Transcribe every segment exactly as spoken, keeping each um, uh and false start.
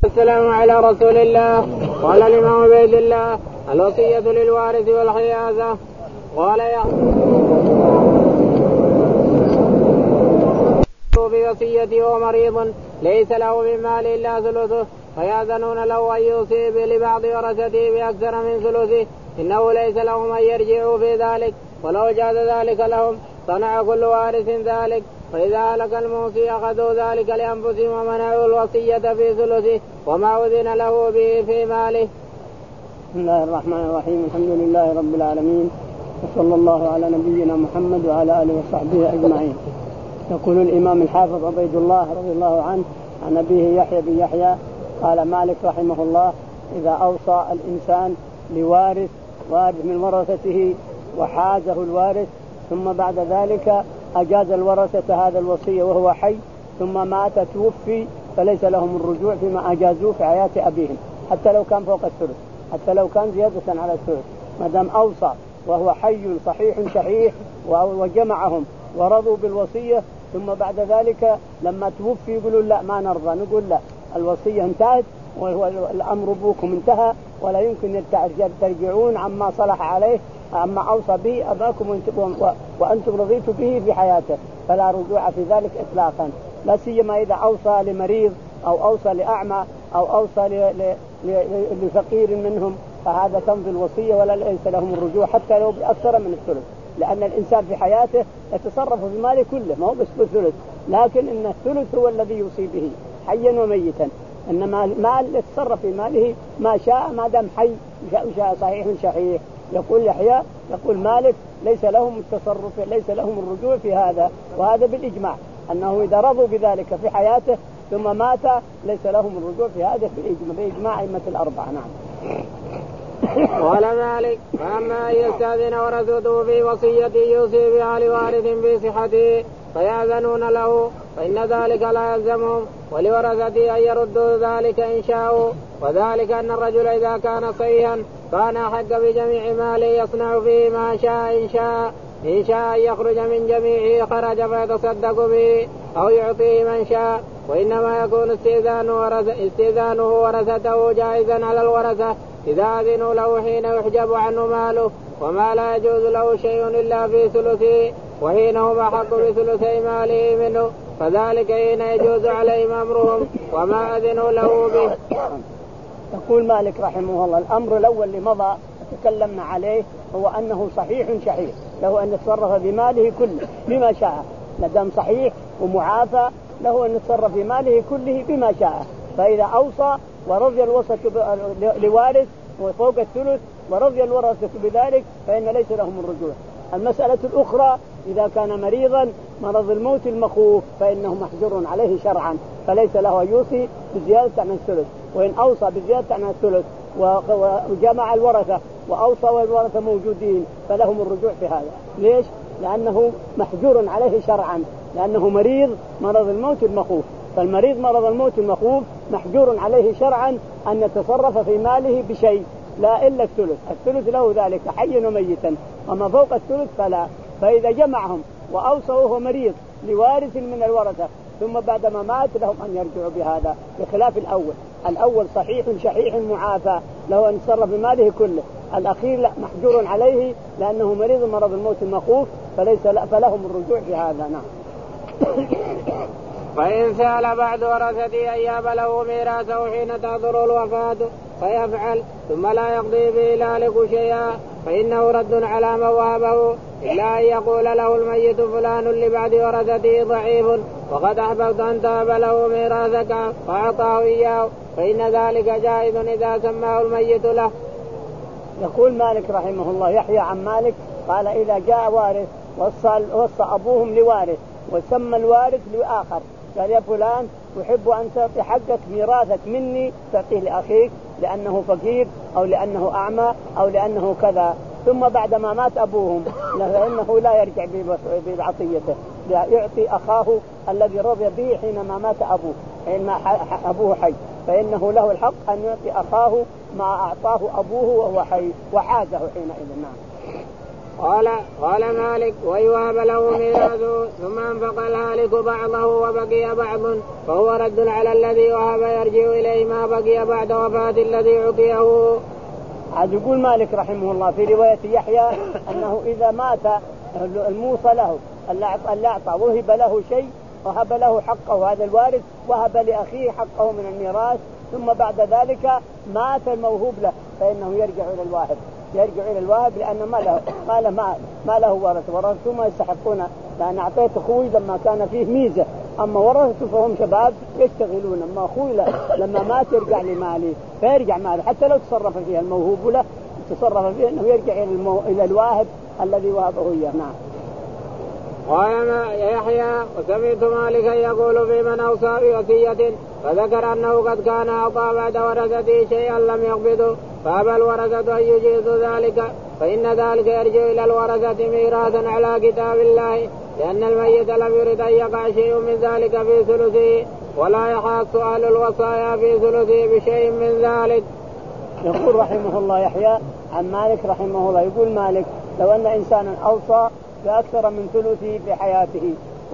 السلام على رسول الله. قال الإمام عبيد الله الوصية للوارث والحيازة. قال بوصيته ومريض ليس له من مال إلا ثلثه فيأذنون له أن يوصي لبعض ورثته بأكثر من ثلثه إنه ليس لهم أن يرجعوا في ذلك ولو جاز ذلك لهم صنع كل وارث ذلك فإذا هلك الموصي أخذوا ذلك لأنفسهم ومنعوا الوصية في ثلثه وما أذن له به في ماله. بسم الله الرحمن الرحيم. الحمد لله رب العالمين وصلى الله على نبينا محمد وعلى آله وصحبه أجمعين. يقول الإمام الحافظ عبيد الله رضي الله عنه عن أبيه يحيى بن يحيى قال مالك رحمه الله إذا أوصى الإنسان لوارث وارث من ورثته وحازه الوارث ثم بعد ذلك أجاز الورثة هذا الوصية وهو حي ثم مات توفي فليس لهم الرجوع فيما أجازوه في حياة أبيهم حتى لو كان فوق الثلث حتى لو كان زيادة على الثلث ما دام أوصى وهو حي صحيح شحيح وجمعهم ورضوا بالوصية ثم بعد ذلك لما توفي يقولوا لا ما نرضى نقول لا الوصية انتهت وهو الأمر بوكم انتهى ولا يمكن ترجعون عما صلح عليه عما أوصى به أباكم وأنتم رضيتوا به في حياته فلا رجوع في ذلك إطلاقا لا سيما إذا أوصى لمريض أو أوصى لأعمى أو أوصى لفقير منهم فهذا تمضي الوصية ولا ليس لهم الرجوع حتى لو بأكثر من الثلث لأن الإنسان في حياته يتصرف في ماله كله ما هو بس بالثلث لكن إن الثلث هو الذي يوصي به حيا وميتا إنما المال يتصرف في ماله ما شاء ما دام حي شاء صحيح شحيح. يقول يحيى يقول مالك ليس لهم التصرف ليس لهم الرجوع في هذا وهذا بالإجماع أنه إذا رضوا بذلك في حياته ثم مات ليس لهم الرجوع في هذا بإجماع أئمة الأربعة. نعم. قال مالك فأما أن يستأذن ورثته في وصية يوصي بها لوارث في صحته فيأذنون له فإن ذلك لا يلزمهم ولورثته أن يردوا ذلك إن شاءوا وذلك أن الرجل إذا كان صحيحا كان أحق بجميع ماله يصنع فيه ما شاء إن شاء إن شاء أن يخرج من جميعه خرج فيتصدق به أو يعطيه من شاء وإنما يكون استئذانه ورثته جائزا على الورثة إذا أذنوا له حين يحجب عنه ماله وما لا يجوز له شيء إلا في ثلثه وحين هم أحق بثلثي ماله منه فذلك حين يجوز عليهم أمرهم وما أذنوا له به. يقول مالك رحمه الله الأمر الأول اللي مضى تكلمنا عليه هو أنه صحيح شحيح له أن يتصرف بماله كله بما شاء لدم صحيح ومعافى له أن يتصرف بماله كله بما شاء فإذا أوصى ورضي الوصية لوارث وفوق الثلث ورضي الورثة بذلك فإن ليس لهم الرجوع. المسألة الأخرى إذا كان مريضا مرض الموت المخوف فإنه محجور عليه شرعا فليس له يوصي بزيادة عن الثلث وإن أوصى بزيادة عن الثلث وجمع الورثة وأوصى والورثة موجودين فلهم الرجوع في هذا. ليش؟ لأنه محجور عليه شرعا لأنه مريض مرض الموت المخوف فالمريض مرض الموت المخوف محجور عليه شرعا أن يتصرف في ماله بشيء لا إلا الثلث الثلث له ذلك حيا وميتا وما فوق الثلث فلا فإذا جمعهم وأوصى وهو مريض لوارث من الورثة ثم بعدما مات لهم أن يرجعوا بهذا بخلاف الأول الأول صحيح شحيح معافى له أن يتصرف بماله كله الأخير لا محجور عليه لأنه مريض مرض الموت المخوف فليس فلهم الرجوع في هذا. نعم. فإن سأل بعد ورثته أن يهب له ميراثه حين تحضر الوفاة فيفعل ثم لا يقضي به ذلك شيئا فإنه رد على من وهبه إلا أن يقول له الميت فلان لبعد ورثته ضعيف وقد أحببت أن تهب له ميراثك فأعطاه إياه فإن ذلك جائز إذا سماه الميت له. يقول مالك رحمه الله يحيى عن مالك قال إذا جاء وارث وصى, وصى أبوهم لوارث وسمى الوارث لآخر قال يا فلان أحب أن تعطي حقك ميراثك مني تعطيه لأخيك لأنه فقير أو لأنه أعمى أو لأنه كذا ثم بعدما مات أبوهم فإنه لا يرجع بعطيته يعطي أخاه الذي رضي به حينما مات أبوه حينما أبوه حي فإنه له الحق أن يعطي أخاه ما أعطاه أبوه وهو حي وحازه حينئذ. نعم. قال قال مالك ويوهب له ميراثه ثم انفق الهالك بعضه وبقي بعض فهو رد على الذي وهب يرجع إليه ما بقي بعد وفاة الذي عطيه. عاد يقول مالك رحمه الله في رواية يحيى أنه إذا مات الموصى له اللي أعطى وهب له شيء وهب له حقه هذا الوارث وهب لأخيه حقه من الميراث ثم بعد ذلك مات الموهوب له فإنه يرجع إلى الواهب يرجع إلى الواهب لأن ما له ما له ما, ما له ورث ورثته ما يستحقون لأن أعطيت أخوي لما كان فيه ميزة أما ورثته فهم شباب يشتغلون أما أخوي لما مات يرجع لمالي فيرجع ماله حتى لو تصرف فيها الموهوب له تصرف فيه أنه يرجع إلى, المو... إلى الواهب الذي وهبه إياه. نعم. قال يحيى وسمعت مالكا يقول في من أوصى بوصية فذكر أنه قد كان أعطى بعد ورثته شيئا لم يقبضه فأبى الورثة أن يجيزوا ذلك فإن ذلك يرجع إلى الورثة ميراثا على كتاب الله لأن الميت لم يرد أن يقع شيء من ذلك في ثلثه ولا يحاص أهل الوصايا في ثلثه بشيء من ذلك. يقول رحمه الله يحيى عن مالك رحمه الله يقول مالك لو أن إنسانا أوصى بأكثر من ثلثه في حياته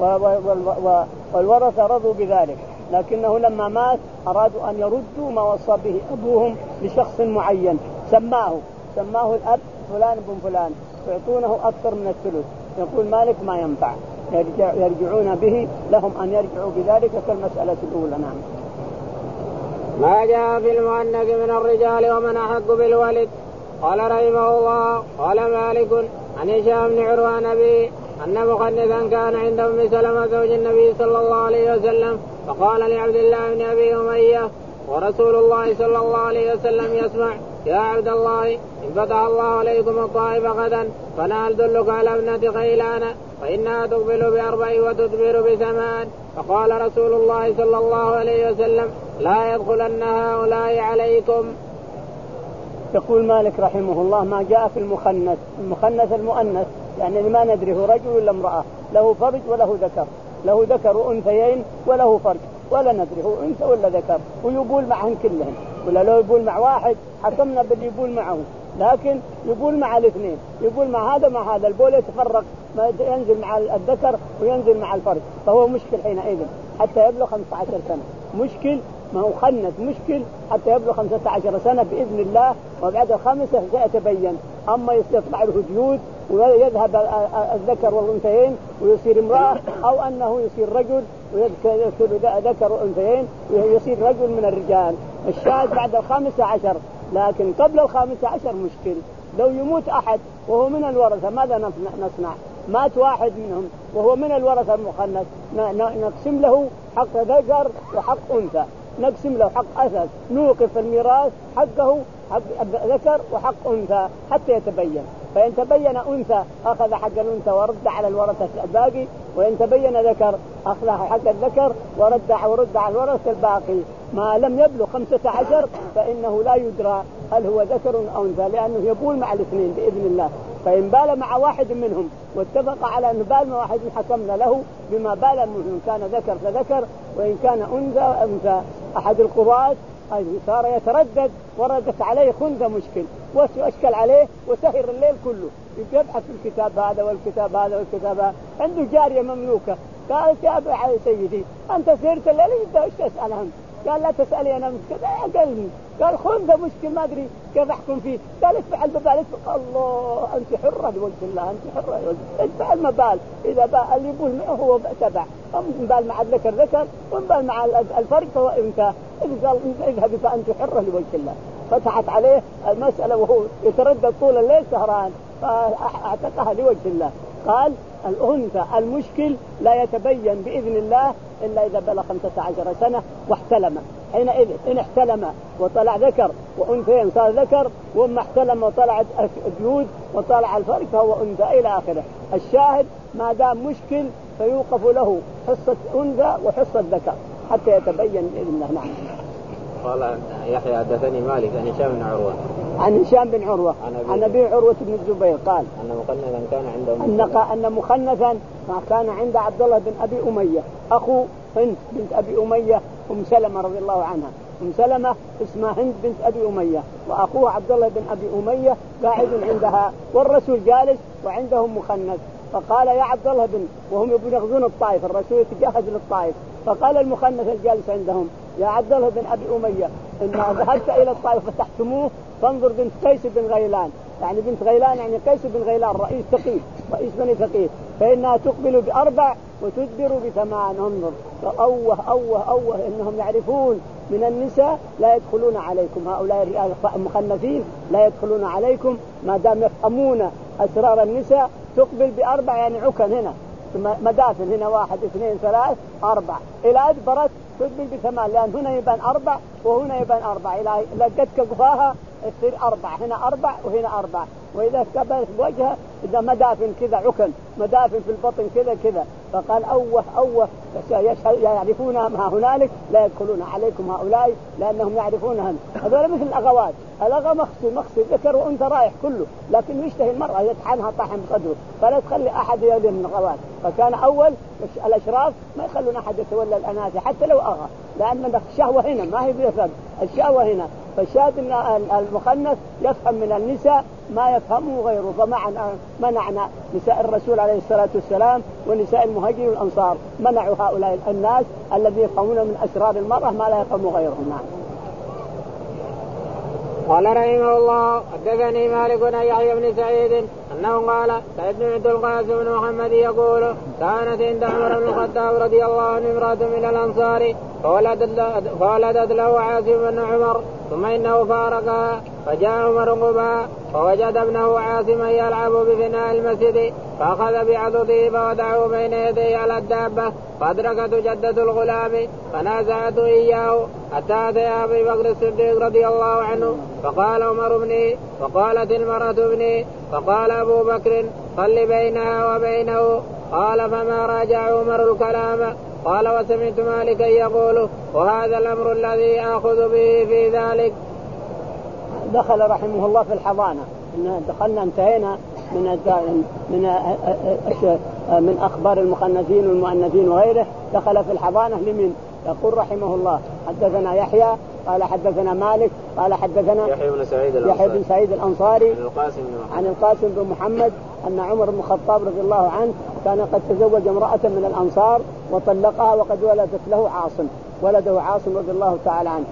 والورثة رضوا بذلك لكنه لما مات أرادوا أن يردوا ما وصى به أبوهم لشخص معين سماه سماه الأب فلان بن فلان يعطونه أكثر من الثلث يقول مالك ما ينفع يرجع يرجعون به لهم أن يرجعوا بذلك كالمسألة الأولى. نعم. ما جاء في المؤنث من الرجال ومن أحق بالولد. قال رحمه الله قال مالك عن هشام بن عروة نبي أن مخنثا كان عند أم سلمة زوج النبي صلى الله عليه وسلم فقال لعبد الله بن أبي أمية ورسول الله صلى الله عليه وسلم يسمع يا عبد الله إن فتح الله عليكم الطائف غدا فأنا أدلك على ابنة خيلان فإنها تقبل بأربع وتدبر بثمان فقال رسول الله صلى الله عليه وسلم لا يدخلن هؤلاء عليكم. يقول مالك رحمه الله ما جاء في المخنث المخنث المؤنث يعني ما ندري هو رجل ولا امرأة له فرج وله ذكر له ذكر وأنثيين وله فرج ولا ندري هو أنثى ولا ذكر ويبول معهم كلهم ولا لو يبول مع واحد حكمنا باللي يبول معه لكن يبول مع الاثنين يبول مع هذا مع هذا البول يتفرق ما ينزل مع الذكر وينزل مع الفرج فهو مشكل حينئذ حتى يبلغ خمسة عشر سنة مشكل ما هو خنث مشكل حتى يبلغ خمسة عشر سنة بإذن الله وبعد الخامسة سيتبين أما يستطلع له جيود ويذهب الذكر والأنثيين ويصير امرأة أو أنه يصير رجل ويذكر ذكر وأنثيين ويصير رجل من الرجال. الشاهد بعد الخامسة عشر لكن قبل الخامسة عشر مشكل لو يموت أحد وهو من الورثة ماذا نصنع؟ مات واحد منهم وهو من الورثة المخنث نقسم له حق ذكر وحق أنثى نقسم له حق أسد نوقف الميراث حقه حق ذكر وحق أنثى حتى يتبين فإن تبين أنثى أخذ حق الأنثى ورد على الورثة الباقي وإن تبين ذكر أخذ حق الذكر ورد ورد على الورثة الباقي ما لم يبلغ خمسة عشر فإنه لا يدرى هل هو ذكر أو أنثى لأنه يبول مع الاثنين بإذن الله فإن بال مع واحد منهم واتفق على أن بال مع واحد حكمنا له بما بال منهم كان ذكر فذكر وإن كان أنثى أنثى. أحد القضاة صار يتردد وردت عليه خنثى مشكل وأشكل عليه وسهر الليل كله يبحث في الكتاب هذا والكتاب هذا والكتاب هذا عنده جارية مملوكة قالت يا أبي سيدي أنت سهرت الليل إيش تسأل عنه قال لا تسألي أنا كذا قال قال خنثى مشكل ما أدري كيف أحكم فيه قال ادفع البال الله أنت حرة لوجه الله أنت حرة ادفع المبال إذا بال اللي يقول هو تبع بال مع الذكر ذكر وبال مع الفرق فهو أنثى قال اذهبي فأنت حرة لوجه الله فتحت عليه المسألة وهو يتردد طول الليل سهران فاعتقها لوجه الله. قال الأنثى المشكل لا يتبين بإذن الله إلا إذا بلغ خمسة عشر سنة واحتلم حينئذ إن احتلم وطلع ذكر وأنثيين صار ذكر وما احتلم وطلع جيود وطلع الفرق فهو أنثى إلى آخره. الشاهد ما دام مشكل فيوقف له حصة أنثى وحصة ذكر حتى يتبين بإذن الله. نعم. قال يحيى حدثني مالك عن هشام بن عروة عن هشام بن عروة عن أبي عروة بن الزبير قال أن مخنثا كان عنده أن مخنثا كان عند عبد الله بن أبي أمية أخو هند بنت أبي أمية أم سلمة رضي الله عنها أم سلمة اسمها هند بنت أبي أمية، وأخوها عبد الله بن أبي أمية قاعد عندها، والرسول جالس وعندهم مخنث. فقال يا عبد الله بن، وهم يبغون الطائف، الرسول يتجهز للطائف، فقال المخنث الجالس عندهم يا عبد الله بن أبي أمية إن ذهبت إلى الطائف فتحتموه فانظر بنت قيس بن غيلان، يعني بنت غيلان يعني قيس بن غيلان رئيس ثقيف، رئيس بني ثقيف، فإنها تقبل بأربع وتدبر بثمان. انظر أوه أوه أوه إنهم يعرفون من النساء لا يدخلون عليكم، هؤلاء المخنثين لا يدخلون عليكم ما دام يفهمون أسرار النساء. تقبل بأربع يعني عكن هنا مدافن، هنا واحد اثنين ثلاث أربع، إلى أدبرت تقبل بثمان، لأن هنا يبان أربع وهنا يبان أربع، إلى لقتك قفاها يصير أربع، هنا أربع وهنا أربع. وإذا كبرت وجهها إذا مدافن كذا عكن، مدافن في البطن كذا كذا. فقال أوه أوه يعرفونها ما هنالك لا يدخلون عليكم هؤلاء لأنهم يعرفونها. هذول مثل الأغوات، الأغا مخصي مخصي ذكر وأنت رايح كله، لكن يشتهي المرأة يطحنها طحن بقدره، فلا تخلي أحد يولي من الأغوات. فكان أول الأشراف ما يخلون أحد يتولى الأناث حتى لو أغى، لأن الشهوة هنا ما هي بيفهم، الشهوة هنا. فالشاهد المخنث يفهم من النساء ما يفهمه غيره، فمنعنا نساء الرسول عليه الصلاة والسلام ونساء المهاجرين والأنصار، منعوا هؤلاء الناس الذين يفهمون من أسرار المرأة ما لا يفهم غيرهم. نعم. قال رحمه الله حدثني مالك بن يحيى بن سعيد أنه قال سمعت القاسم بن محمد يقول كانت عند عمر بن الخطاب رضي الله عنه امرأة من الأنصار فولدت له عاصم بن عمر ثم إنه فارقها، فجاء عمر قباء فوجد ابنه عاصما يلعب بفناء المسجد فأخذ بعضده فوضعه بين يديه على الدابة، فأدركته جدة الغلام فنازعته إياه حتى أتى أبي بكر الصديق رضي الله عنه فقال عمر ابني، وقالت المرأة ابني، فقال أبو بكر صل بينها وبينه. قال فما راجع عمر الكلام. قال وسمعت مالكا يقول وهذا الأمر الذي آخذ به في ذلك. دخل رحمه الله في الحضانة، دخلنا انتهينا من من من أخبار المخنثين والمؤنثين وغيره. دخل في الحضانة لمن؟ يقول رحمه الله حدثنا يحيى قال حدثنا مالك قال حدثنا يحيى بن سعيد الأنصاري, يحيى بن سعيد الأنصاري عن القاسم بن عن القاسم بن محمد أن عمر بن الخطاب رضي الله عنه كان قد تزوج امرأة من الأنصار وطلقها وقد ولدت له عاصم، ولده عاصم رضي الله تعالى عنه.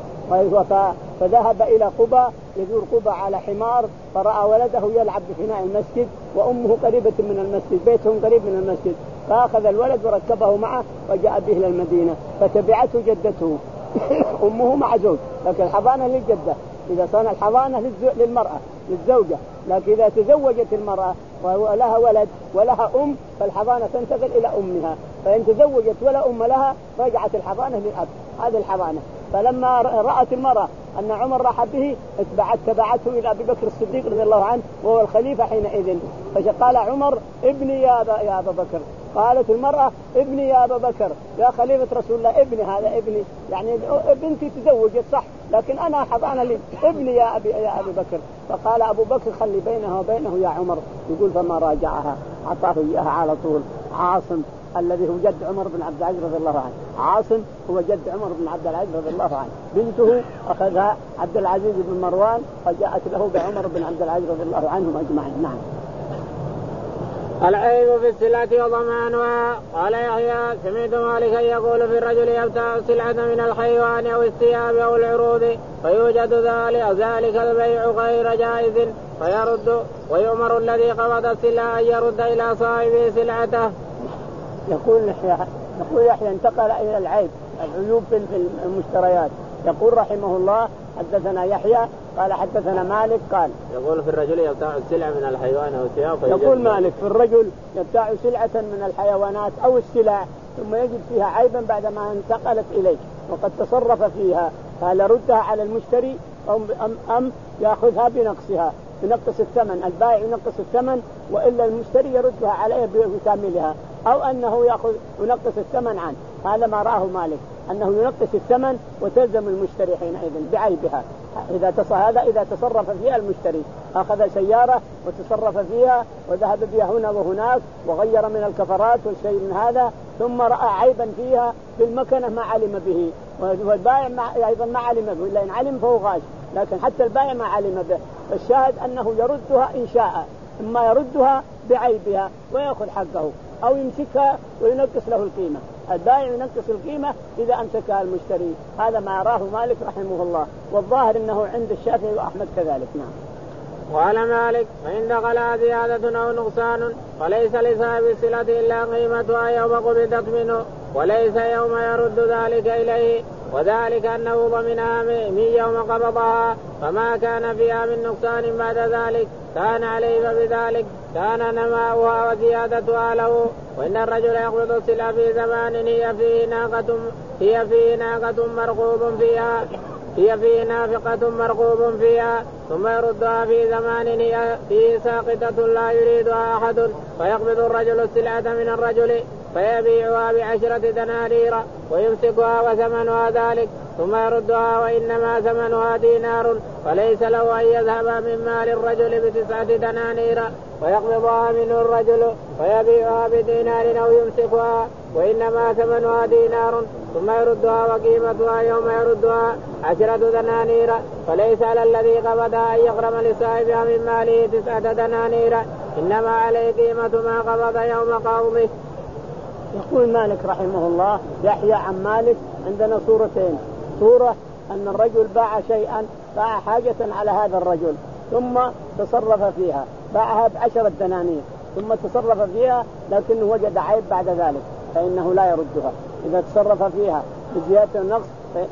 فذهب إلى قبى يزور قبى على حمار، فرأى ولده يلعب بفناء المسجد وأمه قريبة من المسجد، بيتهم قريب من المسجد، فأخذ الولد وركبه معه وجاء به إلى المدينة، فتبعته جدته أمه مع زوج، لكن الحضانة للجدة، إذا صار الحضانة للمرأة للزوجة، لكن إذا تزوجت المرأة ولها ولد ولها أم فالحضانة تنتقل إلى أمها، فإن تزوجت ولا أم لها رجعت الحضانة للأب. هذه الحضانة. فلما رأت المرأة أن عمر راح به اتبعت تبعته إلى أبي بكر الصديق رضي الله عنه وهو الخليفة حينئذ، فقال عمر ابني يا أبا, يا أبا بكر. قالت المرأة ابني يا أبا بكر يا خليفة رسول الله، ابني هذا ابني، يعني بنتي تزوجت صح لكن أنا حضانة لي، ابني يا أبي يا أبي بكر. فقال أبو بكر خلي بينها وبينه يا عمر. يقول فما راجعها، أعطاه إياها على طول. عاصم الذي هو جد عمر بن عبد العزيز رضي الله عنه، عاصم هو جد عمر بن عبد العزيز رضي الله عنه، بنته أخذها عبد العزيز بن مروان فجاءت له بعمر بن عبد العزيز رضي الله عنهم أجمعين. نعم. العيب في السلعة وضمانها. قال يحيى سمعت مالكا يقول في الرجل يبتاع سلعة من الحيوان أو الثياب أو العروض فيوجد ذلك البيع غير جائز فيرد، ويؤمر الذي قبض السلعة أن يرد إلى صاحبه سلعته. يقول يحيى يقول يحيى انتقل إلى العيب العيوب في المشتريات. يقول رحمه الله حدثنا يحيى قال حدثنا مالك قال يقول في الرجل يبتاع السلعة من الحيوان أو الثياب. يقول مالك في الرجل يبتاع سلعة من الحيوانات أو السلع ثم يجد فيها عيبا بعدما انتقلت إليه وقد تصرف فيها، فهل يردها على المشتري أم, أم يأخذها بنقصها بنقص الثمن؟ البائع ينقص الثمن وإلا المشتري يردها عليه بكاملها، أو أنه يأخذ ينقص الثمن عنه. هذا ما رآه مالك أنه ينقص الثمن وتلزم المشتري حينئذ بعيبها. إذا تص... هذا إذا تصرف فيها المشتري، أخذ سيارة وتصرف فيها وذهب بها هنا وهناك وغير من الكفرات والشيء من هذا ثم رأى عيبا فيها في المكنة ما علم به، والبائع أيضا ما علم به، إلا إن علم فهو غاش، لكن حتى البائع ما علم به. فالشاهد أنه يردها إن شاء، إما يردها بعيبها ويأخذ حقه، أو يمسكها وينقص له القيمة. البائع ينقص القيمة إذا أمسكها المشتري. هذا ما أراه مالك رحمه الله، والظاهر أنه عند الشافعي وأحمد كذلك. نعم. وقال مالك: فإن دخل زيادة أو نقصان فليس لصاحب الصلة إلا قيمتها يوم قبضت منه، وليس يوم يرد ذلك إليه، وذلك أنه ضمنها من يوم قبضها، فما كان فيها من نقصان بعد ذلك كان عليه، فبذلك كان نماؤها وزيادتها له. وإن الرجل يقبض الصلة في زمان هي فيه ناقة هي فيه ناقة مرغوب فيها هي فيه نافقة مرغوب فيها، ثم يردها في زمان هي فيه ساقطة لا يريدها أحد، فيقبض الرجل السلعة من الرجل فيبيعها بعشرة دنانير ويمسكها وثمنها ذلك، ثم يردها وإنما ثمنها دينار، فليس له أن يذهب من مال الرجل بتسعة دنانير ويقبضها منه الرجل فيبيعها بدينار أو يمسكها وإنما ثمنها دينار، ثم يردها وقيمتها يوم يردها عشرة دنانير، فليس على الذي قبضها أن يغرم لصاحبها من ماله تسعة دنانير، إنما عليه قيمة ما قبض يوم قبضه. يقول مالك رحمه الله: يحيى عن مالك عندنا صورتين، صورة أن الرجل باع شيئا، باع حاجة على هذا الرجل ثم تصرف فيها، باعها بعشرة دنانير ثم تصرف فيها، لكنه وجد عيب بعد ذلك فإنه لا يردها. إذا تصرف فيها بزيادة النقص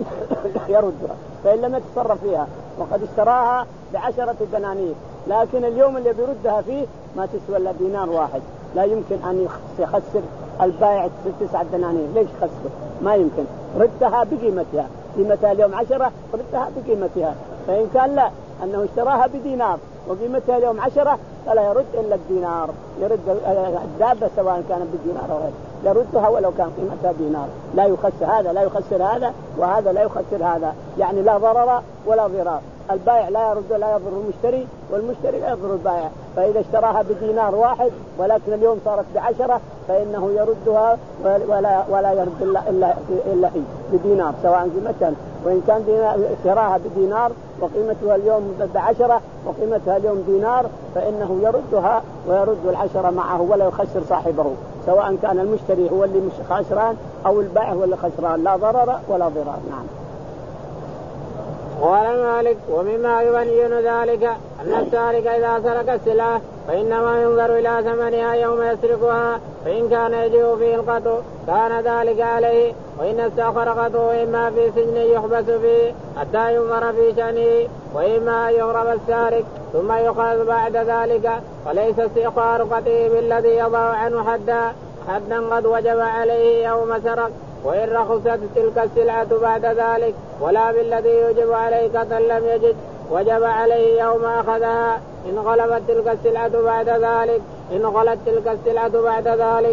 يردها، فإن لم يتصرف فيها وقد اشتراها بعشرة دنانير، لكن اليوم اللي بيردها فيه ما تسوى إلا دينار واحد، لا يمكن أن يخسر البائع تسعة دنانير. ليش خسره؟ ما يمكن. ردها بقيمتها، قيمتها اليوم عشرة، ردها بقيمتها. فإن كان لا، أنه اشتراها بدينار وقيمتها اليوم عشرة، فلا يرد إلا الدينار، يرد الدابة سواء كانت بالدينار أو غير، يردها ولو كان قيمتها دينار. لا يخسر هذا، لا يخسر هذا، وهذا لا يخسر هذا، يعني لا ضرر ولا ضرار. البائع لا يرد، لا يضر المشتري، والمشتري لا يضر البائع. فإذا اشتراها بدينار واحد ولكن اليوم صارت بعشرة فإنه يردها ولا ولا يرد إلا إلا إلا بدينار سواء قيمتها. وإن كان اشتراها بدينار وقيمتها اليوم بعشرة وقيمتها اليوم دينار فإنه يردها ويرد العشرة معه ولا يخسر صاحبه، سواء كان المشتري هو اللي مش خسران أو البائع هو اللي خسران، لا ضرر ولا ضرار. نعم. قال مالك: ومما يبين ذلك أن السارق إذا سرق السلعة فإنما ينظر إلى ثمنها يوم يسرقها، فإن كان يجب فيه القطع كان ذلك عليه، وإن استأخر قطعه إما في سجن يحبس فيه حتى ينظر في شأنه، وإما أن يغرم السارق ثم يقال بعد ذلك، فليس استئخار قطعه بالذي يضع عنه حدا حدا قد وجب عليه يوم سرق، وإن رخصت تلك السلعة بعد ذلك، ولا بالذي يجب عليه قطع لم يجد وجب عليه يوم أخذها، إن غلبت تلك السلعة بعد ذلك إن غلت تلك السلعة بعد ذلك.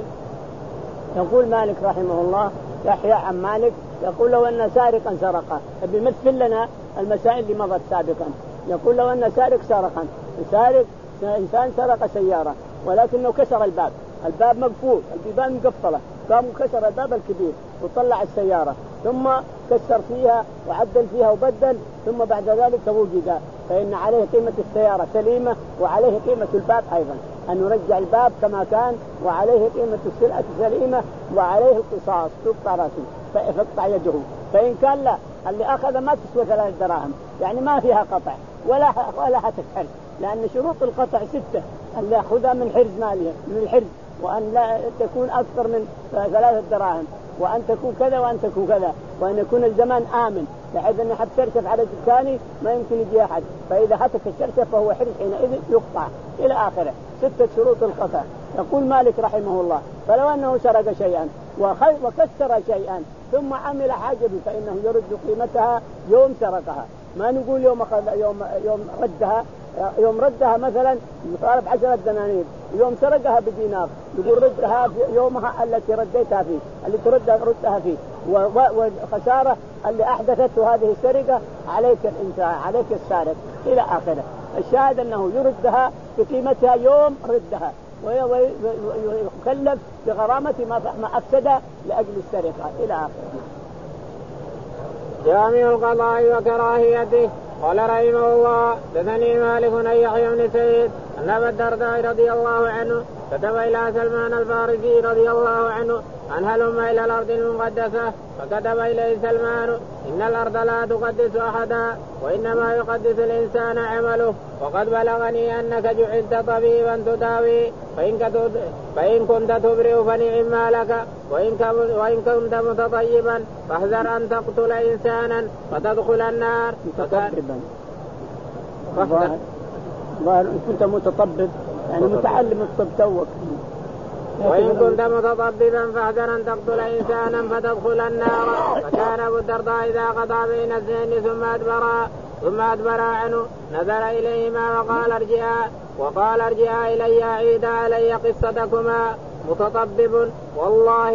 يقول مالك رحمه الله: يحيى عن مالك يقول: لو أن سارقا سرقا، بيمثل لنا المسائل اللي مضت سابقا. يقول: لو أن سارق سرقا، سارق إنسان سرق سيارة ولكنه كسر الباب، الباب مقفول، البيبان مقفلة، قام كسر الباب الكبير وطلع السيارة ثم كسر فيها وعدل فيها وبدل، ثم بعد ذلك وجد، فإن عليه قيمة السيارة سليمة وعليه قيمة الباب أيضا، أن يرجع الباب كما كان، وعليه قيمة السلعة سليمة وعليه القصاص تقطع رأسه فيقطع يده. فإن كان لا، اللي أخذ ما تسوى ثلاث دراهم، يعني ما فيها قطع ولا ولا هتكحل، لأن شروط القطع ستة: اللي يأخذها من حرز مالية من الحرز، وأن لا تكون أكثر من ثلاثة دراهم، وأن تكون كذا وأن تكون كذا، وأن يكون الزمان آمن بحيث أن حتى ترشف على الدكاني ما يمكن يجي أحد، فإذا هتك الشرشف فهو حرز حينئذ يقطع إلى آخره. ستة شروط القطع. يقول مالك رحمه الله: فلو أنه سرق شيئا وكسر شيئا ثم عمل حاجة فإنه يرد قيمتها يوم سرقها، ما نقول يوم أخذ يوم يوم ردها يوم ردها مثلا يطالب عشرة دنانير، يوم سرقها بدينار يقول ردها في يومها التي رديتها فيه، اللي تردها ردها فيه، والخسارة اللي أحدثته هذه السرقة عليك الإنسان عليك السارق إلى آخره. الشاهد أنه يردها بقيمتها يوم ردها، ويكلف بغرامة ما أفسد لأجل السرقة إلى آخره. جامع القضاء وكراهيته. قال رحمه الله دثني مالك بن يحيى بن سعيد أن أبا الدرداء رضي الله عنه كتب إلى سلمان الفارسي رضي الله عنه أن هلم إلى الأرض المقدسة، فكتب إليه سلمان إن الأرض لا تقدس أحدا وإنما يقدس الإنسان عمله، وقد بلغني أنك جعلت طبيبا تداوي، فإن كنت تبرئ فنعم لك، وإن كنت متطيبا فاحذر أن تقتل إنسانا فتدخل النار. متطببا ظاهر إن كنت متطبب يعني متعلم الطب توك. وإن كنت متطببا فاحذر أن تقتل إنسانا فتدخل النار. فكان أبو الدرداء إذا قضى بين اثنين ثم أدبرا ثم أدبر عنه نظر إليهما وقال ارجعا وقال ارجعا إلي عيدا علي قصتكما متطبب والله.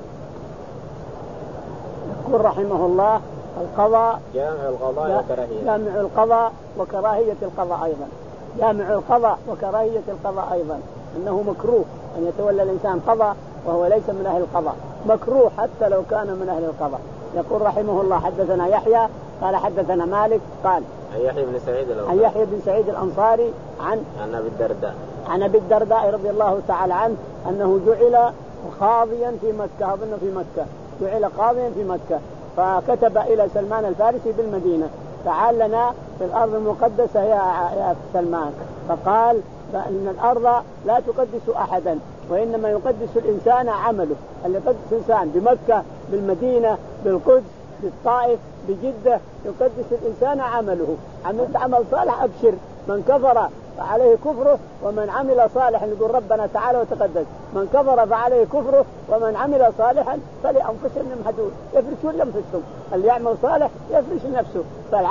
يقول رحمه الله القضاء جامع القضاء وكراهية جامع القضاء وكراهية القضاء أيضا جامع القضاء وكراهية القضاء أيضا أنه مكروه أن يتولى الإنسان قضاء وهو ليس من أهل القضاء، مكروه حتى لو كان من أهل القضاء. يقول رحمه الله حدثنا يحيى قال حدثنا مالك قال عن يحيى بن سعيد عن يحيى بن سعيد الأنصاري عن عن أبي الدرداء عن أبي الدرداء رضي الله تعالى عنه أنه جعل قاضيا في مكة، أظن في مكة جعل قاضيا في مكة، فكتب إلى سلمان الفارسي بالمدينة تعال لنا في الأرض المقدسة يا يا سلمان، فقال إن الأرض لا تقدس أحدا وإنما يقدس الإنسان عمله. اللي يقدس الإنسان بمكة بالمدينة بالقدس بالطائف بجدة يقدس الإنسان عمله. عملت عمل صالح أبشر، من كفر فعليه كفره ومن عمل صالحا يقول ربنا تعالى وتقدس، من كفر فعليه كفره ومن عمل صالحا فلأنفسهم يمهدون. يفرشون لأنفسهم، اللي يعمل صالح يفرش نفسه.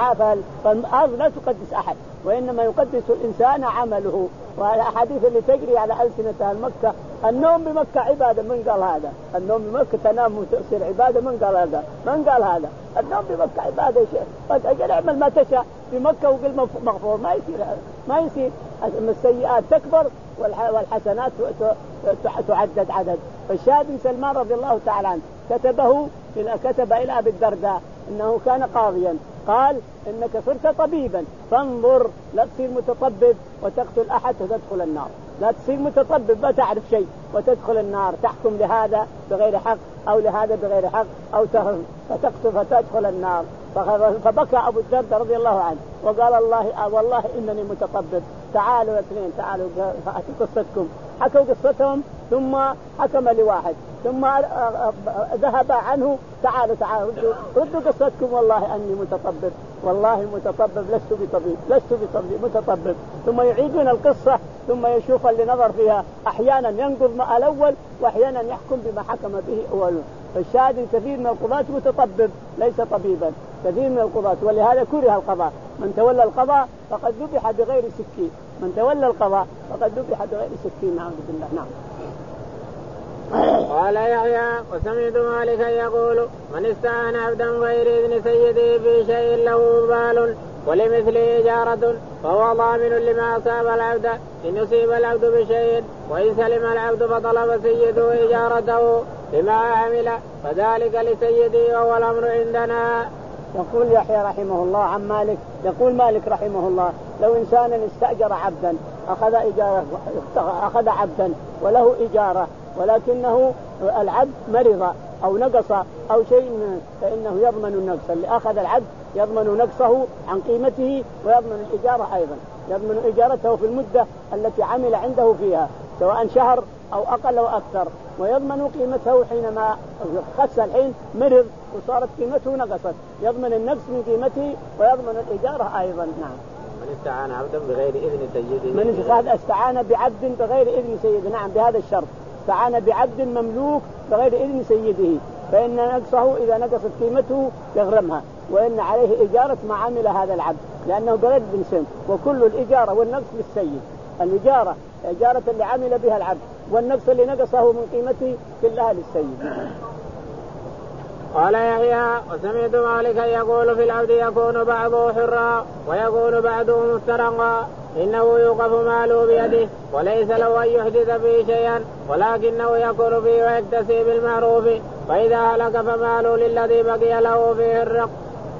فالأرض لا تقدس أحد وإنما يقدس الإنسان عمله. والأحاديث اللي تجري على ألسنة أهل مكة النوم بمكة عبادة، من قال هذا؟ النوم بمكة تنام وتصير عبادة، من قال هذا؟ من قال هذا؟ النوم بمكة عبادة شيء، أجل اعمل ما تشاء بمكة وقل مغفور، ما يصير ما يصير. السيئات تكبر والحسنات تعدد عدد. فالشاهد سلمان رضي الله تعالى عنه كتبه كتب إلى أبي الدرداء إنه كان قاضيا، قال إنك صرت طبيبا فانظر لا تصير متطبب وتقتل أحد وتدخل النار، لا تصير متطبب ما تعرف شيء وتدخل النار، تحكم لهذا بغير حق أو لهذا بغير حق أو فتقتل فتدخل النار. فبكى أبو الدرداء رضي الله عنه وقال الله والله إنني متطبب، تعالوا يا اثنين تعالوا فأتوا قصتكم. حكوا قصتهم ثم حكم لواحد ثم ذهب عنه تعالوا تعالوا ردوا قصتكم والله أني متطبب، والله متطبب لست بطبيب لست بطبيب متطبب. ثم يعيدون القصة ثم يشوف اللي نظر فيها، أحيانا ينقض ما الأول وأحيانا يحكم بما حكم به أوله. فالشاهد كثير من القضاة متطبب ليس طبيبا، كثير من القضاة، ولهذا كره القضاء. من تولى القضاء فقد ذبح بغير سكين، من تولى القضاء فقد ذبح بغير سكين. نعم بالله. نعم. قال يحيى وسمعت مالكا يقول من استعان عبدا غير إذن سيده في شيء له بال ولمثله إجارة فهو ضامن لما أصاب العبد إن يصيب العبد بشيء، وإن سلم العبد فطلب سيده إجارته لما عمل فذلك لسيده وهو الأمر عندنا. يقول يحيى رحمه الله عن مالك، يقول مالك رحمه الله لو إنسان استأجر عبدا أخذ إجارة أخذ عبدا وله إجارة ولكنه العبد مرض أو نقص أو شيء فإنه يضمن النقص، اللي أخذ العبد يضمن نقصه عن قيمته ويضمن الإجارة أيضا، يضمن إجارته في المدة التي عمل عنده فيها سواء شهر أو أقل أو أكثر، ويضمن قيمته حينما خس الحين مرض وصارت قيمته نقصت، يضمن النقص من قيمته ويضمن الإجارة أيضا. نعم. من استعان عبدا بغير إذن سيده من استعان بعبد بغير إذن سيده، نعم بهذا الشرط، استعان بعبد مملوك بغير إذن سيده فإن نقصه إذا نقصت قيمته يغرمها، وإن عليه إجارة ما عمل هذا العبد لأنه بغير إذن سيده. وكل الإجارة والنقص للسيد، الإجارة إجارة اللي عمل بها العبد والنقص اللي نقصه من قيمته كلها للسيد. قال يحيى وسمعت مالكا يقول في العبد يكون بعضه حرا ويكون بعضه مسترقا إنه يوقف ماله بيده وليس له أن يحدث فيه شيئا ولكنه يكون فيه ويكتسي بالمعروف فإذا هلك فماله للذي بقي له فيه الرق.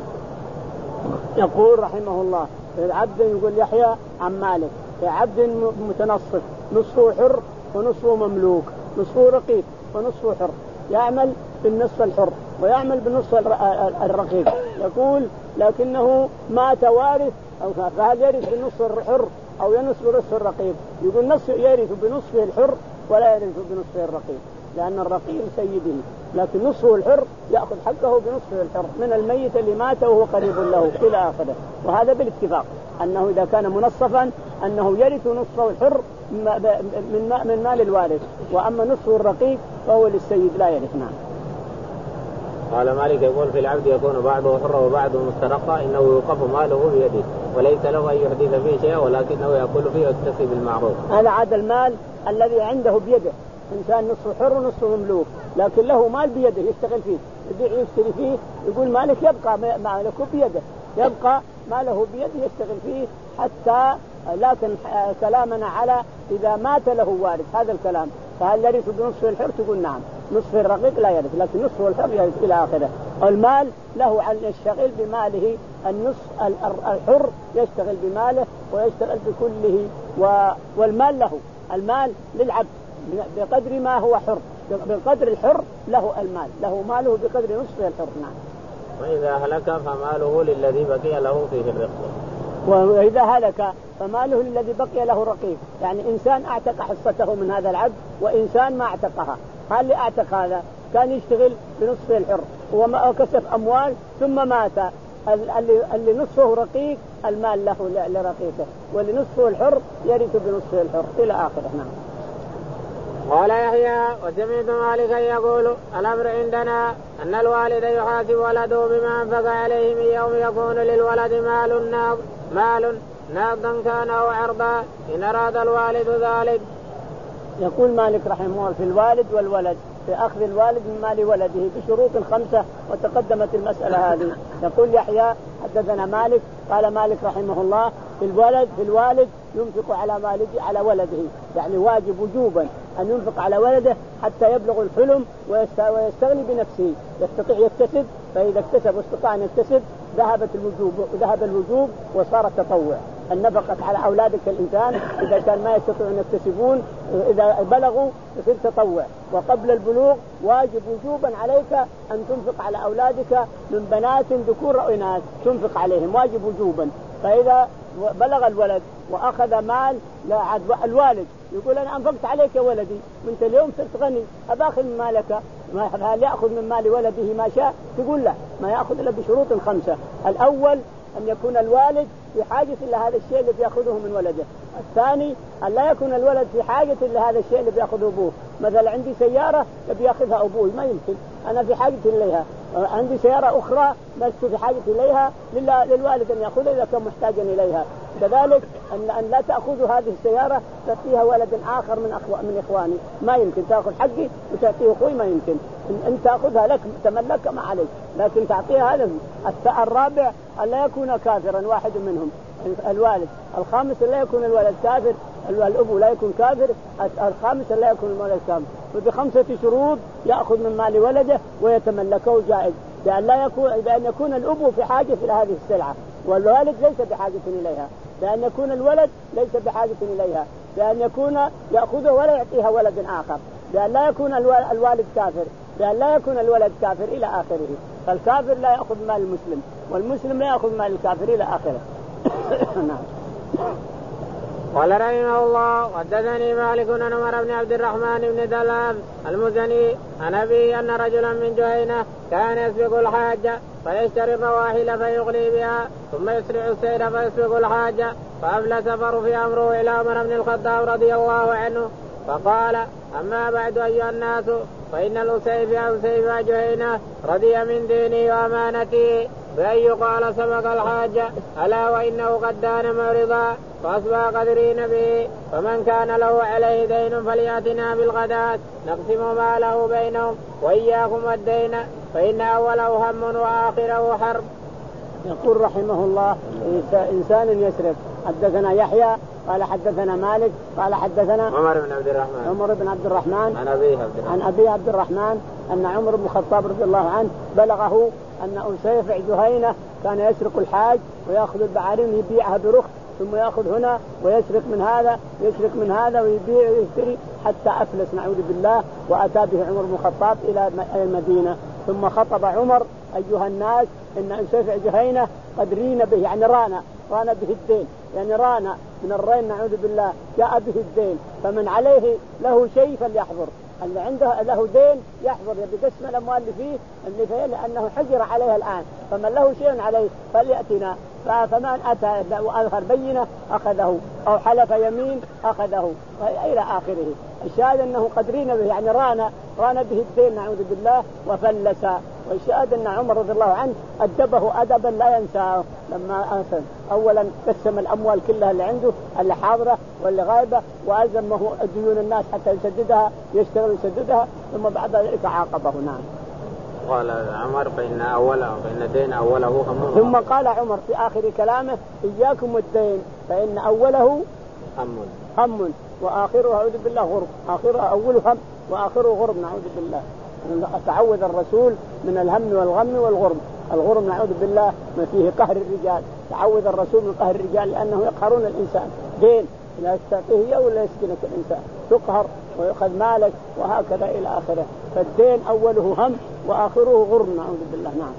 يقول رحمه الله في عبد يقول يحيى عن مالك في عبد متنصف نصفه حر ونصفه مملوك نصفه رقيق ونصفه حر يعمل بالنصف الحر ويعمل بالنصف الرقيق. يقول لكنه مات وارث أو فهل يرث بالنصف الحر أو ينصف بنصف الرقيق؟ يقول نصف يرث بنصفه الحر ولا يرث بنصفه الرقيق لأن الرقيق سيده لكن نصفه الحر يأخذ حقه بنصفه الحر من الميت اللي مات وهو قريب له إلى آخره. وهذا بالاتفاق أنه إذا كان منصفا أنه يرث نصفه الحر من من مال الوارث وأما نصفه الرقيق فهو للسيد لا يرث. نعم. قال مالك يقول في العبد يكون بعضه حرا وبعضه مسترقا إنه يوقف ماله بيده وليس له أن يحدث فيه شيئا ولكنه يأكل فيه ويكتسي بالمعروف. هذا عاد المال الذي عنده بيده إنسان نصف حر ونصف مملوك لكن له مال بيده يشتغل فيه يبيع يشتري فيه. يقول مالك يبقى ماله بيده يبقى ماله بيده يشتغل فيه حتى. لكن كلامنا على إذا مات له وارث هذا الكلام فهل يرث بنصف الحر؟ تقول نعم نصف الرقيق لا يرث لكن نصف الحر يرث إلى آخره. المال له أن يشتغل بماله النصف الحر يشتغل بماله ويشتغل بكله والمال له المال للعبد بقدر ما هو حر بقدر الحر له المال له ماله بقدر نصف الحر. نعم. وإذا هلك فماله للذي بقي له فيه الرق. وإذا هلك فماله للذي بقي له رقيق يعني إنسان أعتق حصته من هذا العبد وإنسان ما أعتقها. هل اللي أعتق هذا كان يشتغل بنصف الحر وكسب أموال ثم مات اللي, اللي نصفه رقيق المال له لرقيقه واللي نصفه الحر يرث بنصفه الحر إلى آخره. نعم. قال يحيى وسمعت مالكا يقول الأمر عندنا أن الوالد يحاسب ولده بما أنفق عليه من يوم يكون للولد مال ناض مال ناضا كان أو عرضا إن أراد الوالد ذلك. يقول مالك رحمه الله في الوالد والولد في أخذ الوالد من مال ولده بشروط خمسة وتقدمت المسألة هذه. يقول يحيى حدثنا مالك قال مالك رحمه الله في الولد في الوالد ينفق على والده على ولده يعني واجب وجوبا أن ينفق على ولده حتى يبلغ الحلم ويستغني بنفسه يستطيع يكتسب فإذا اكتسب واستطاع أن يكتسب ذهبت الوجوب ذهب الوجوب وصار التطوع. النفقة على أولادك الإنسان إذا كان ما يستطيعون يكتسبون إذا بلغوا يصير تطوع وقبل البلوغ واجب وجوبا عليك أن تنفق على أولادك من بنات ذكور أو إناث تنفق عليهم واجب وجوبا. فإذا بلغ الولد وأخذ مال الوالد يقول أنا أنفقت عليك يا ولدي وأنت اليوم صرت غني أباخذ من مالك هل يأخذ من مال ولده ما شاء؟ تقول لا ما يأخذ إلا بشروط خمسة. الأول أن يكون الوالد في حاجة إلى هذا الشيء اللي بيأخذه من ولده. الثاني أن لا يكون الولد في حاجة إلى هذا الشيء اللي بيأخذه أبوه. مثلا عندي سيارة بيأخذها أبوي ما يمكن أنا في حاجة إليها. عندي سيارة أخرى لست في حاجة إليها للوالد أن يأخذها إذا كان محتاجا إليها. كذلك أن أن لا تأخذوا هذه السيارة تعطيها ولد آخر من أخو من إخواني ما يمكن تأخذ حقي وتعطيه أخوي ما يمكن. أن تأخذها لك تملك ما عليك لكن تعطيها هذا. الرابع أن لا يكون كافرا واحد منهم الوالد. الخامس أن لا يكون الولد كافر الأب لا يكون كافر. الخامس أن لا يكون الولد كافر. فبخمسة شروط يأخذ من مال ولده ويتملكه جائز بأن لا يكون بأن يكون الأب في حاجة إلى هذه السلعة والوالد ليس بحاجة إليها بأن يكون الولد ليس بحاجة إليها بأن يكون يأخذه ولا يعطيها ولد آخر بأن لا يكون الوالد كافر بأن لا يكون الولد كافر إلى آخره. فالكافر لا يأخذ مال المسلم والمسلم لا يأخذ مال الكافر إلى آخره. نعم. قال رحمه الله حدثني مالك عن عمر بن عبد الرحمن بن دلال المزني عن أبي أن رجلا من جهينة كان يسبق الحاجة فيشتري الرواحل فيغلي بها ثم يسرع السير فيسبق الحاجة فأفلى سفر في أمره إلى عمر بن الخطاب رضي الله عنه فقال أما بعد أيها الناس فإن الأسيف أسيف جهينة رضي من ديني وأمانتي بأن يقال سبق الحاجة ألا وإنه قد دان معرضا فأصبح قدرين به فمن كان له عليه دين فليأتنا بالغداة نقسم ماله بينهم وإياكم والدين فإن أوله هم وآخره حرب. يقول رحمه الله إنسان يسرق. حدثنا يحيى قال حدثنا مالك قال حدثنا عمر بن عبد الرحمن عمر بن عبد الرحمن عن أبي عبد الرحمن عن أبي عبد الرحمن أن عمر بن الخطاب رضي الله عنه بلغه أن أسيفع جهينة كان يسرق الحاج ويأخذ البعارين يبيعها برخص ثم يأخذ هنا ويسرق من هذا يسرق من هذا ويبيع ويشتري حتى أفلس نعوذ بالله. وأتى به عمر بن الخطاب إلى المدينة ثم خطب عمر أيها الناس إن أسيفع جهينة قد رين به يعني رانا رانا به الدين يعني رانا من الرين نعوذ بالله جاء به الدين فمن عليه له شيء فليحضر اللي عنده له دين يحضر يبي قسم الأموال اللي فيه اللي فيه لأنه حجر عليها الآن فمن له شيء عليه فليأتنا. فمن أتى وأظهر بينة أخذه أو حلف يمين أخذه إلى آخره. الشاهد أنه قدرين به يعني رانا رانا به الدين نعوذ بالله وفلس. والشاهد أن عمر رضي الله عنه أدبه أدبا لا ينساه لما أنسى أولا قسم الأموال كلها اللي عنده اللي حاضرة واللي غايبة وألزمه ديون الناس حتى يسددها يشتغل يسددها ثم بعد ذلك عاقبه. نعم. قال عمر فإن أوله فإن الدين أوله هم. ثم قال عمر في آخر كلامه إياكم الدين فإن أوله هم هم وآخره أعوذ بالله غرب. آخره أوله هم وآخره غرب نعوذ بالله. تعوذ الرسول من الهم والغم والغرم. الغرم نعوذ بالله ما فيه قهر الرجال. تعوذ الرسول من قهر الرجال لأنه يقهرون الإنسان دين لا يستطيع ولا يسكنك الإنسان تقهر ويأخذ مالك وهكذا إلى آخره. فالدين أوله هم وآخره غرم نعوذ بالله. نعم.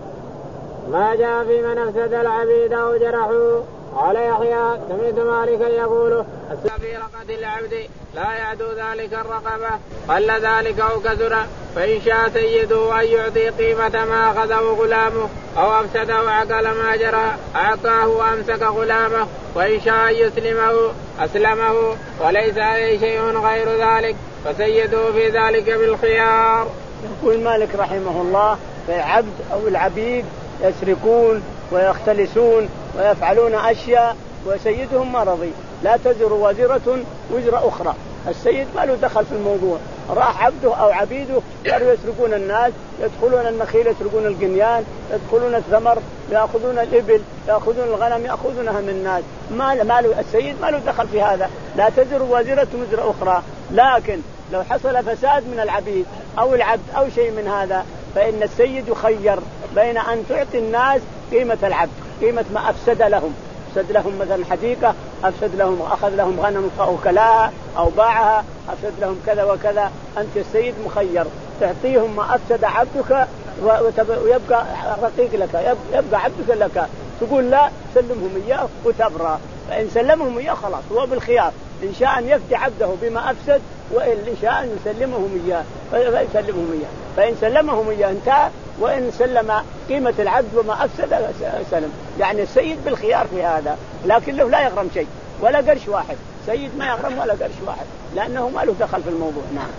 ما جاء في من أفسد العبيد أو جرحوا. قال يحيى سمعت مالكا يقول السبب في رقبة العبد لا يعدو ذلك الرقبة قل ذلك أو كثر فإن شاء سيده أن يعطي قيمة ما أخذه غلامه أو أفسد وعقل ما جرى أعطاه وأمسك غلامه وإن شاء يسلمه أسلمه وليس عليه شيء غير ذلك فسيده في ذلك بالخيار. يقول مالك رحمه الله في عبد أو العبيد يسرقون ويختلسون ويفعلون أشياء وسيدهم مرضي لا تزر وزرة وزر أخرى. السيد ما له دخل في الموضوع. راح عبده أو عبيده صاروا يسرقون الناس يدخلون النخيل يسرقون القنيان يدخلون الثمر يأخذون الإبل يأخذون الغنم يأخذونها من الناس ما ما له السيد ما له دخل في هذا. لا تزر وزرة وزر أخرى. لكن لو حصل فساد من العبيد أو العبد أو شيء من هذا فإن السيد يخير بين أن تعطي الناس قيمة العبد قيمة ما أفسد لهم. أفسد لهم مثلا حديقة أفسد لهم أخذ لهم غنم فأكلها أو باعها أفسد لهم كذا وكذا. أنت السيد مخير تعطيهم ما أفسد عبدك ويبقى رقيق لك يبقى عبدك لك تقول لا سلمهم إياه وتبرى. فإن سلمهم إياه خلاص هو بالخيار إن شاء أن يفدي عبده بما أفسد وإن شاء أن يسلمهم إياه فيسلمهم إياه. فإن سلمهم إياه انتهى وإن سلم قيمة العبد وما أفسد سلم. يعني السيد بالخيار في هذا لكن له لا يغرم شيء ولا قرش واحد. سيد ما يغرم ولا قرش واحد لأنه ما له دخل في الموضوع. نعم.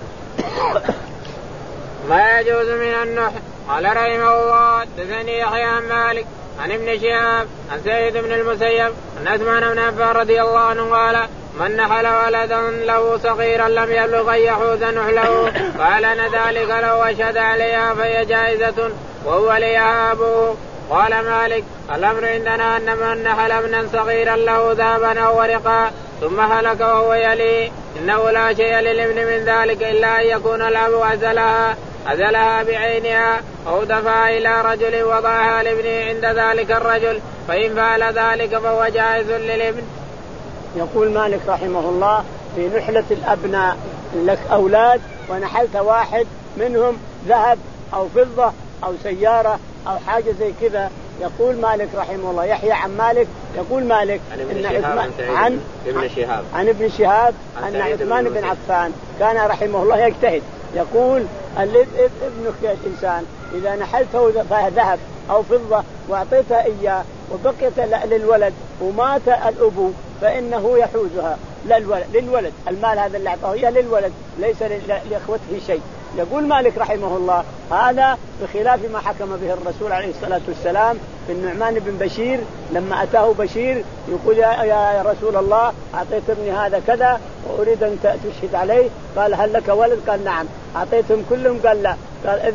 ما يجوز من النح. قال رحمه الله حدثني يحيى عن مالك عن ابن شهاب عن سعيد بن المسيب أن عثمان بن عفان رضي الله عنه قال من نحل ولدا له صغيرا لم يبلغ أن يحوز نحله فأعلن ذلك له وشهد عليها فهي جائزة وهو ليها أبوه. قال مالك الأمر عندنا أن من نحل ابنا صغيرا له ذهبا أو ورقا ثم هلك وهو يلي إنه لا شيء للابن من ذلك إلا أن يكون الأب أزلها أزلها بعينها أو دفع إلى رجل وضعها لابنه عند ذلك الرجل فإن فعل ذلك فهو جائز للابن. يقول مالك رحمه الله في نحلة الأبناء لك أولاد ونحلت واحد منهم ذهب أو فضة أو سيارة أو حاجة زي كذا. يقول مالك رحمه الله يحيى عن مالك يقول مالك عن ابن إن شهاب عن, عن ابن شهاب عن ابن شهاب عن أن عثمان بن عفان كان رحمه الله يجتهد يقول ابنك يا إنسان إذا نحلته ذهب أو فضة وأعطيتها إياه وبقيت للولد ومات الأبو فإنه يحوزها للولد, للولد. المال هذا اللي أعطاه إياه للولد ليس لإخوته شيء. يقول مالك رحمه الله هذا بخلاف ما حكم به الرسول عليه الصلاة والسلام في النعمان بن بشير لما أتاه بشير يقول يا رسول الله أعطيت ابني هذا كذا وأريد أن تشهد عليه. قال هل لك ولد؟ قال نعم. أعطيتهم كلهم؟ قال لا. قال اذهب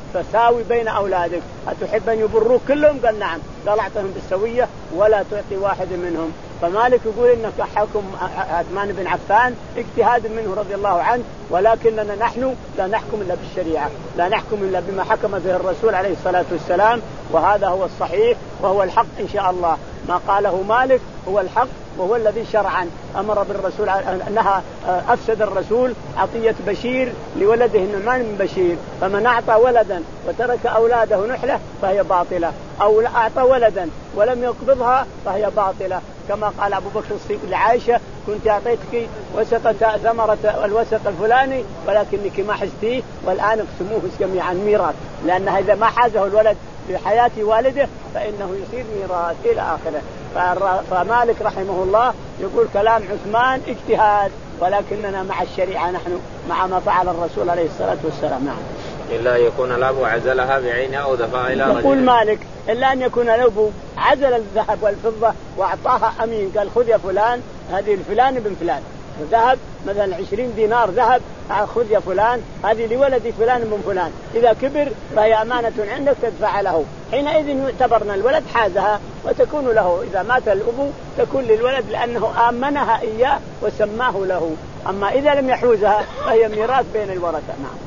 فساوي بين أولادك. أتحب أن يبروك كلهم؟ قال نعم. قال أعطهم بالسوية ولا تعطي واحد منهم. فمالك يقول إنك حكم عثمان بن عفان اجتهاد منه رضي الله عنه، ولكننا نحن لا نحكم إلا بالشريعة، لا نحكم إلا بما حكم به الرسول عليه الصلاة والسلام، وهذا هو الصحيح وهو الحق إن شاء الله. ما قاله مالك هو الحق وهو الذي شرعا أمر بالرسول أنها أفسد الرسول عطية بشير لولده النعمان بن بشير، فمن أعطى ولدا وترك أولاده نحلة فهي باطلة، أو أعطى ولدا ولم يقبضها فهي باطلة، كما قال أبو بكر الصديق لعائشة كنت أعطيتك وسقة ثمرة الوسق الفلاني ولكنك ما حزتيه والآن اقسموه جميعا ميراث، لأنه إذا ما حازه الولد في حياة والده فإنه يصير ميراث إلى آخره. فمالك رحمه الله يقول كلام عثمان اجتهاد، ولكننا مع الشريعة نحن مع ما فعل الرسول عليه الصلاة والسلام. نعم. إلا يكون الأب عزلها بعينها أو دفعها إلى رجل. يقول مالك إلا أن يكون الأب عزل الذهب والفضة وأعطاها أمين، قال خذ يا فلان هذه الفلان بن فلان ذهب مثلا عشرين دينار ذهب، خذ يا فلان هذه لولد فلان من فلان، إذا كبر فهي أمانة عندك تدفع له، حينئذ يعتبرنا الولد حازها وتكون له. إذا مات الأب تكون للولد لأنه آمنها إياه وسماه له، أما إذا لم يحوزها فهي ميراث بين الورثة. نعم.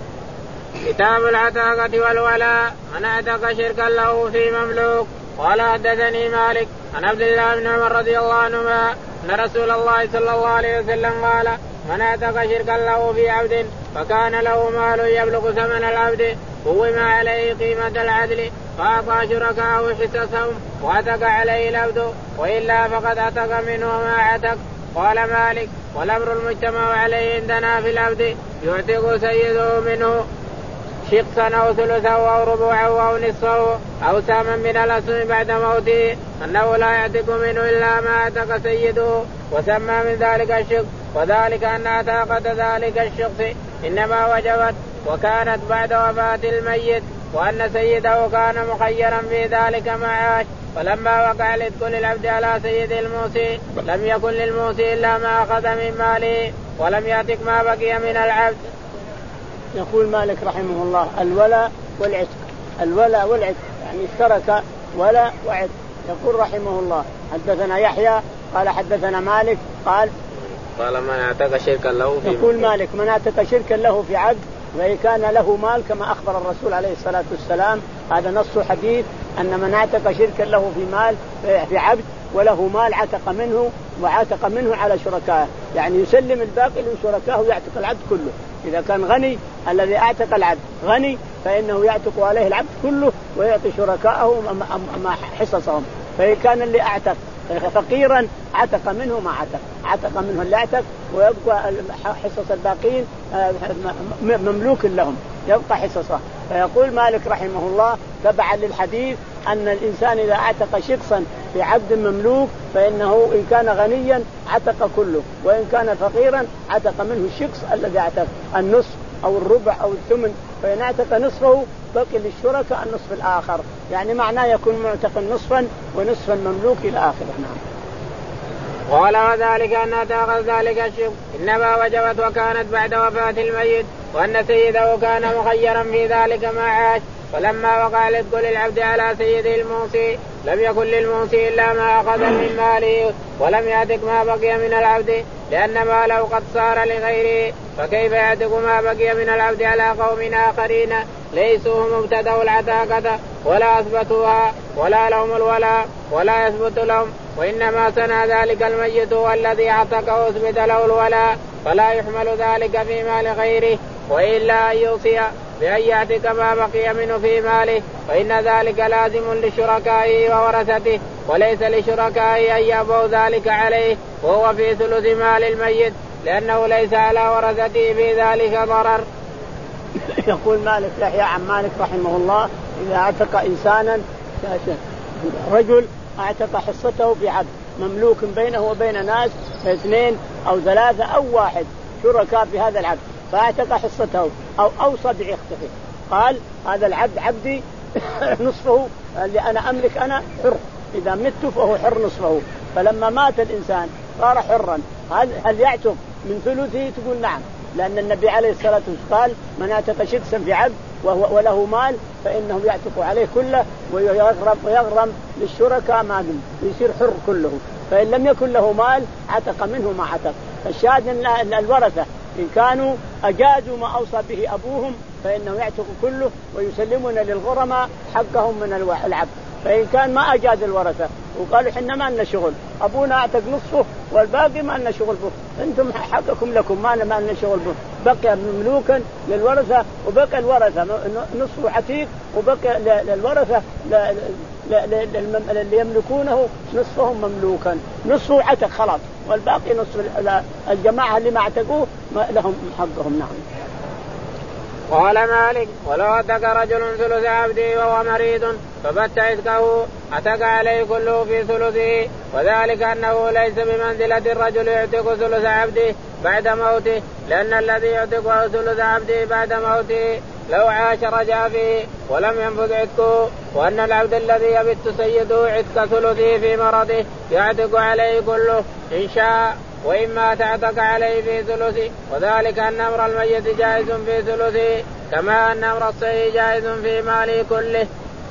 كتاب العتاقة والولاء. من اعتق شركا له في مملوك. قال حدثني مالك عن عبد الله بن عمر رضي الله عنهما أن رسول الله صلى الله عليه وسلم قال من اعتق شركا له في عبد فكان له مال يبلغ ثمن العبد قوم عليه قيمة العدل فأعطى شركاءه حصصهم وعتق عليه العبد وإلا فقد عتق منه ما عتق. قال مالك والأمر المجتمع عليه عندنا في العبد يعتق سيده منه شقصا أو ثلثا أو ربوعا أو نصفه أو ساما من الأسهم بعد موته أنه لا يعتق منه إلا ما اعتق سيده، وسمى من ذلك الشق، وذلك أن عتاقة ذلك الشخص إنما وجبت وكانت بعد وفاة الميت، وأن سيده كان مخيرا في ذلك معاش، فلما وقع العتق للعبد على سيد الموصي لم يكن للموصي إلا ما أخذ من ماله ولم يعتق ما بقي من العبد. يقول مالك رحمه الله الولاء والعتق. الولاء والعتق يعني اشترك ولاء وعتق. يقول رحمه الله حدثنا يحيى قال حدثنا مالك قال قال من اعتق شركا له في يقول مالك من اعتق شركا له في عبد وإن كان له مال كما أخبر الرسول عليه الصلاة والسلام، هذا نص حديث أن من اعتق شركا له في مال في عبد وله مال عتق منه وعتق منه على شركائه، يعني يسلم الباقي لشركائه ويعتق العبد كله. إذا كان غني الذي اعتق العبد غني فإنه يعتق عليه العبد كله ويعطي شركائه حصصهم، فإن كان اللي اعتق فقيرا عتق منه ما عتق، عتق منه اللي اعتق ويبقى حصص الباقين مملوك لهم، يبقى حصصه. فيقول مالك رحمه الله تبعا للحديث أن الإنسان إذا اعتق شخصا في عبد مملوك فإنه إن كان غنيا عتق كله، وإن كان فقيرا عتق منه الشخص الذي اعتق النصف أو الربع أو الثمن، فإن اعتق نصفه بقي للشركاء النصف الآخر، يعني معناه يكون معتق نصفا ونصفا مملوك إلى آخره. نعم. قال وذلك أن اعتاق ذلك الشق إنما وجبت وكانت بعد وفاة الميت، وأن سيده كان مخيرا في ذلك ما عاش، فلما وقع العتق للعبد على سيده الموصي لم يكن للموصي إلا ما أخذ من ماله ولم يعتق ما بقي من العبد، لأن ماله قد صار لغيره، فكيف يعتق ما بقي من العبد على قوم آخرين ليسوا هم ابتدوا العتاقة ولا أثبتوها ولا لهم الولاء ولا يثبت لهم، وإنما صنع ذلك الميت والذي اعتق وأثبت له الولاء، فلا يحمل ذلك في مال غيره، وإلا أن يوصي بأن يعتق ما بقي منه في ماله، فإن ذلك لازم لشركائه وورثته، وليس لشركائه أن يأبوا ذلك عليه وهو في ثلث مال الميت، لأنه ليس على ورثته في ذلك ضرر. يقول مالك يحيى عن مالك رحمه الله إذا اعتق إنسانا رجل اعتق حصته في عبد مملوك بينه وبين ناس اثنين أو ثلاثة أو واحد شركاء في هذا العبد، فاعتق حصته أو أوصى بعتقه، قال هذا العبد عبدي نصفه اللي أنا أملك أنا حر، إذا مت فهو حر نصفه. فلما مات الإنسان صار حرا، هل يعتق من ثلثه؟ تقول نعم، لأن النبي عليه الصلاة والسلام قال من اعتق شخصا في عبد وهو وله مال فإنه يعتق عليه كله ويغرم, ويغرم للشركاء ما دم يصير حر كله. فإن لم يكن له مال عتق منه ما عتق. فالشاهد أن الورثة إن كانوا أجازوا ما أوصى به أبوهم فإنه يعتق كله ويسلمون للغرماء حقهم من العبد. فإن كان ما أجاز الورثة وقالوا إحنا ما لنا شغل أبونا أعتق نصفه والباقي ما لنا شغل به أنتم حقكم لكم ما لنا شغل به بقي مملوكا للورثة وبقي الورثة نصفه عتيق وبقي للورثة اللي يملكونه نصفهم مملوكا نصفه عتق خلاص والباقي نصف الجماعة اللي ما اعتقوه لهم حقهم. نعم. قال مالك ولو أتك رجل ثلث عبده وهو مريض فبت عتقه أتك عليه كله في ثلثه وذلك أنه ليس بمنزلة الرجل يعتق ثلث عبده بعد موته لأن الذي يعتقه ثلث عبده بعد موته لو عاش رجع فيه ولم ينفذ عتقه وأن العبد الذي يبت سيده عتق ثلثه في مرضه يعتق عليه كله إن شاء وإما تعتق عليه في ثلثه وذلك أن أمر الميت جائز في ثلثه كما أن أمر الصحيح جائز في ماله كله.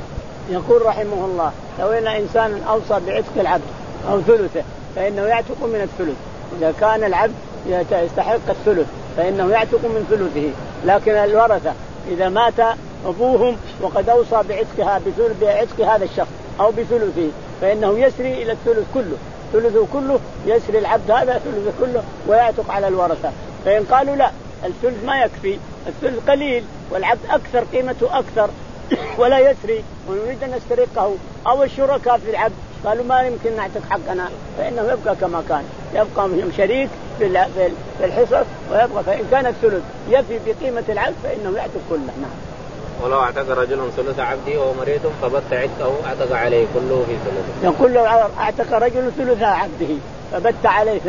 يقول رحمه الله لو أن إنسان أوصى بعتق العبد أو ثلثه فإنه يعتق من الثلث. إذا كان العبد يستحق الثلث فإنه يعتق من ثلثه. لكن الورثة إذا مات أبوهم وقد أوصى بعتقها بعتق هذا الشخص أو بثلثه فإنه يسري إلى الثلث كله ثلثه كله يسري العبد هذا ثلثه كله ويعتق على الورثة. فإن قالوا لا الثلث ما يكفي الثلث قليل والعبد أكثر قيمته أكثر ولا يسري ونريد أن نسترقه أو الشركاء في العبد قالوا ما يمكن نعتق حقنا فإنه يبقى كما كان يبقى شريك في الحصص ويبقى. فإن كان الثلث يفي بقيمة العبد فإنه يعتق كله. نعم. ولو اعتق رجل ثلث عبده وهو مريض فبت عتقه اعتق عليه كله في ثلثه. يقول لو اعتق رجل ثلث عبده فبت عليه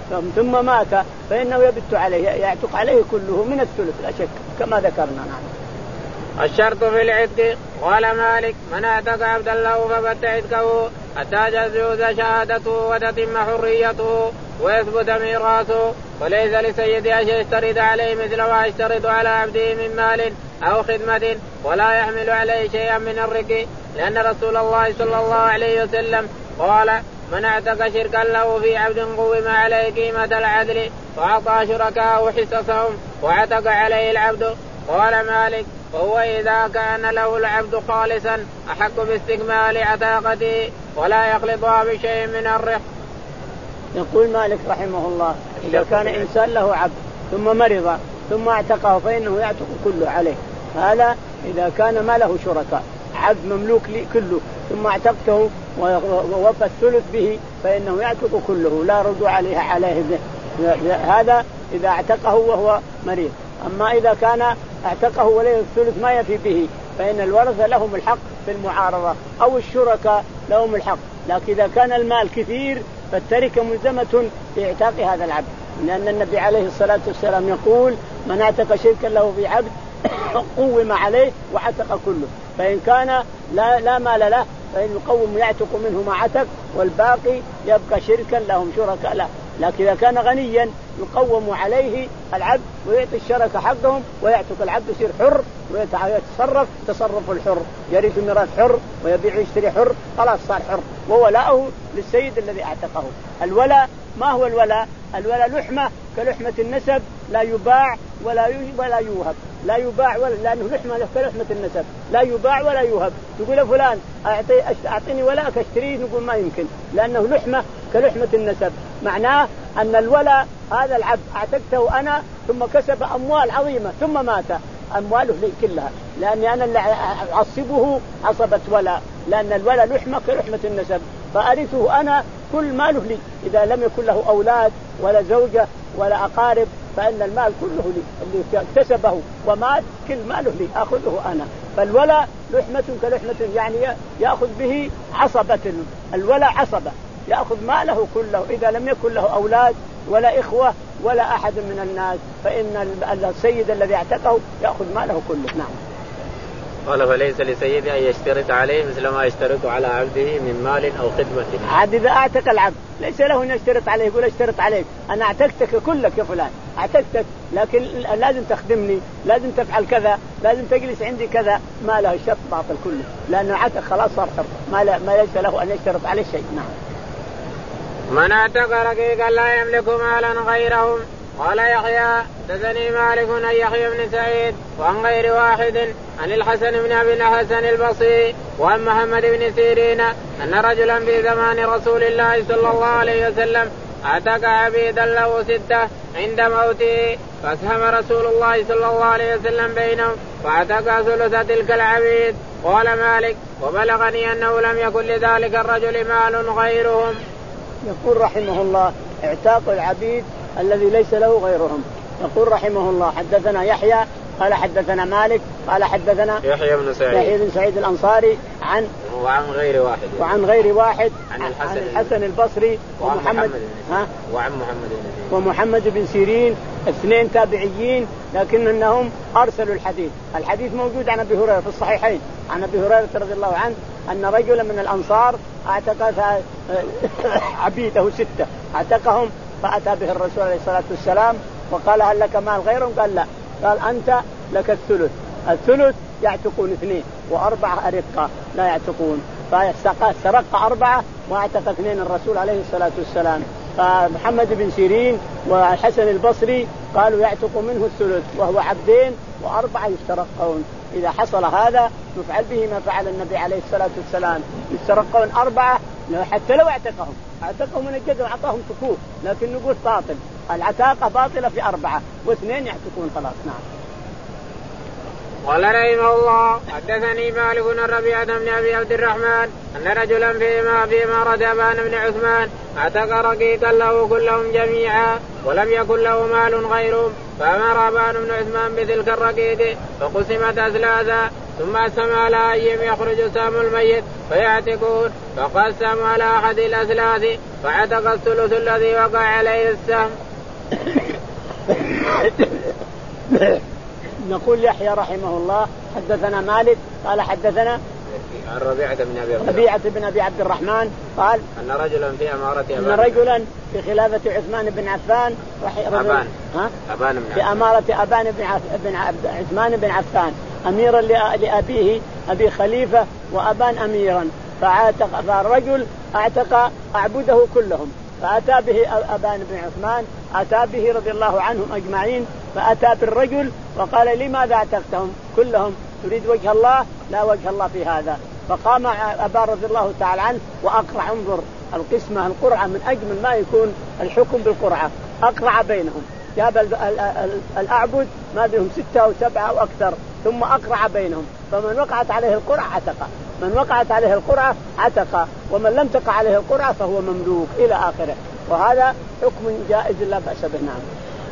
ثم مات فإنه يبت عليه يعتق عليه كله من الثلث لا شك كما ذكرنا. نعم. الشرط في العتق قال مالك من اعتق عبدا له فبت عتقه حتى تجوز شهادته وتتم حريته ويثبت ميراثه وليس لسيده أن يشترط عليه مثل ما يشترط على عبده من مال أو خدمة ولا يحمل عليه شيئا من الرق لأن رسول الله صلى الله عليه وسلم قال من اعتق شركا له في عبد قوم عليه قيمة العدل وأعطى شركاءه حصصهم وعتق عليه العبد. قال مالك وهو إذا كان له العبد خالصا أحق باستكمال عتاقته ولا يخلطها بشيء من الرق. يقول مالك رحمه الله إذا كان إنسان له عبد ثم مرض ثم اعتقه فإنه يعتق كله عليه. هذا إذا كان ما له شركاء عبد مملوك لي كله ثم اعتقته ووفى الثلث به فإنه يعتق كله لا رجوع عليه عليه هذا إذا اعتقه وهو مريض. أما إذا كان اعتقه وليه الثلث ما يفي به فإن الورثة لهم الحق في المعارضة أو الشركاء لهم الحق. لكن إذا كان المال كثير فالتركة ملزمة في اعتاق هذا العبد لأن النبي عليه الصلاة والسلام يقول من اعتق شركا له في عبد قوم عليه وعتق كله. فإن كان لا, لا مال له فإن يقوم يعتق منه ما عتق والباقي يبقى شركا لهم شركاء له. لكن إذا كان غنيا يقوم عليه العبد ويعطي الشركة حقهم ويعتق العبد يصير حر ويتصرف تصرف الحر يرث ميراث حر ويبيع ويشتري حر خلاص صار حر وولاؤه للسيد الذي اعتقه. الولاء ما هو الولاء؟ الولاء لحمة كلحمة النسب لا يباع ولا ولا يوهب لا يباع ولا لأنه لحمة كلحمة النسب لا يباع ولا يوهب. تقول فلان أعطي أعطيني ولاءك اشتريه نقول ما يمكن لأنه لحمة كلحمة النسب. معناه أن الولاء هذا العبد اعتقته أنا ثم كسب أموال عظيمة ثم مات أمواله لي كلها لأني أنا اللي أعصبه عصبة ولاء لأن الولاء لحمة كلحمة النسب فأرثه أنا كل ماله لي. إذا لم يكن له أولاد ولا زوجة ولا أقارب فإن المال كله لي اللي اكتسبه ومات كل ماله لي أخذه أنا. فالولاء لحمة كلحمة يعني يأخذ به عصبة الولاء عصبة يأخذ ماله كله. إذا لم يكن له أولاد ولا إخوة ولا أحد من الناس فإن السيد الذي اعتقه يأخذ ماله كله. نعم. قال فليس لسيدي أن يشترط عليه مثل ما يشترط على عبده من مال أو خدمة. عاد إذا أعتق العبد ليس له أن يشترط عليه، يقول اشترط عليك أنا أعتقتك كلك يا فلان أعتقتك، لكن لازم تخدمني، لازم تفعل كذا، لازم تجلس عندي كذا، ما له الشرط باطل كله لأنه عتق خلاص صار حر، ما, ما ليس له أن يشترط عليه شيء. نعم. من اعتق رقيقا لا يملك مالا غيرهم. قال يحيى حدثني مالك عن يحيى بن سعيد وعن غير واحد عن الحسن بن ابي الحسن البصري وعن محمد بن سيرين ان رجلا في زمان رسول الله صلى الله عليه وسلم اعتق عبيدا له سته عند موته، فاسهم رسول الله صلى الله عليه وسلم بينهم فاعتق ثلث تلك العبيد. قال مالك وبلغني انه لم يكن لذلك الرجل مال غيرهم. يقول رحمه الله اعتاق العبيد الذي ليس له غيرهم. يقول رحمه الله حدثنا يحيى قال حدثنا مالك قال حدثنا يحيى بن سعيد يحيى بن سعيد الأنصاري عن وعن غير واحد وعن غير واحد عن الحسن, عن الحسن البصري ومحمد ها وعن محمد بن ومحمد بن سيرين اثنين تابعيين لكن انهم ارسلوا الحديث. الحديث موجود عن ابي هريره في الصحيحين عن ابي هريره رضي الله عنه ان رجلا من الانصار اعتق عبيده سته اعتقهم فاتى به الرسول عليه الصلاه والسلام وقال هل لك مال غيرهم؟ قال لا. قال انت لك الثلث. الثلث يعتقون اثنين واربعه ارقه لا يعتقون، فسرق اربعه واعتق اثنين الرسول عليه الصلاه والسلام. فمحمد بن سيرين والحسن البصري قالوا يعتق منه الثلث وهو عبدين وأربعة يسترقون. إذا حصل هذا نفعل به ما فعل النبي عليه الصلاة والسلام، يسترقون أربعة حتى لو اعتقهم اعتقهم من الجد وعطاهم سكوت، لكن نقول باطل، العتاقة باطلة في أربعة واثنين يعتقون خلاص. نعم. قال رحمه الله حدثني مالك بن ربيعة بن أبي عبد الرحمن أن رجلا فيما في إمارة أبان بن عثمان اعتق رقيقا له كلهم جميعا ولم يكن له مال غيرهم، فأمر أبان بن عثمان بتلك الرقيق فقسمت أثلاثا ثم قسم على أيهم يخرج سهم الميت فيعتقون، فقسم على أحد الأثلاث فعتق الثلث الذي وقع عليه السهم. نقول يحيى رحمه الله حدثنا مالك قال حدثنا عن ربيعة بن أبي عبد ربيعة بن أبي عبد الرحمن قال أن رجلا في أمارة أن رجلا في خلافة عثمان بن عفان أبان ها أبان بن في أمارة أبان بن عف... بن عبد... عثمان بن عفان أميرا لأبيه أبي خليفة وأبان أميرا، فعاتق فالرجل اعتق أعبده كلهم، فأتى به أبان بن عثمان أتى به رضي الله عنهم أجمعين، فأتى بالرجل وقال لماذا اعتقتهم كلهم؟ تريد وجه الله؟ لا وجه الله في هذا. فقام أبان رضي الله تعالى عنه وأقرع، انظر القسمة القرعة من أجمل ما يكون الحكم بالقرعة، أقرع بينهم، جاب الأعبد ما بهم ستة أو سبعة أو أكثر ثم أقرع بينهم، فمن وقعت عليه القرعة عتق، من وقعت عليه القرعة عتق، ومن لم تقع عليه القرعة فهو مملوك إلى آخره، وهذا حكم جائز لا بأس به. نعم.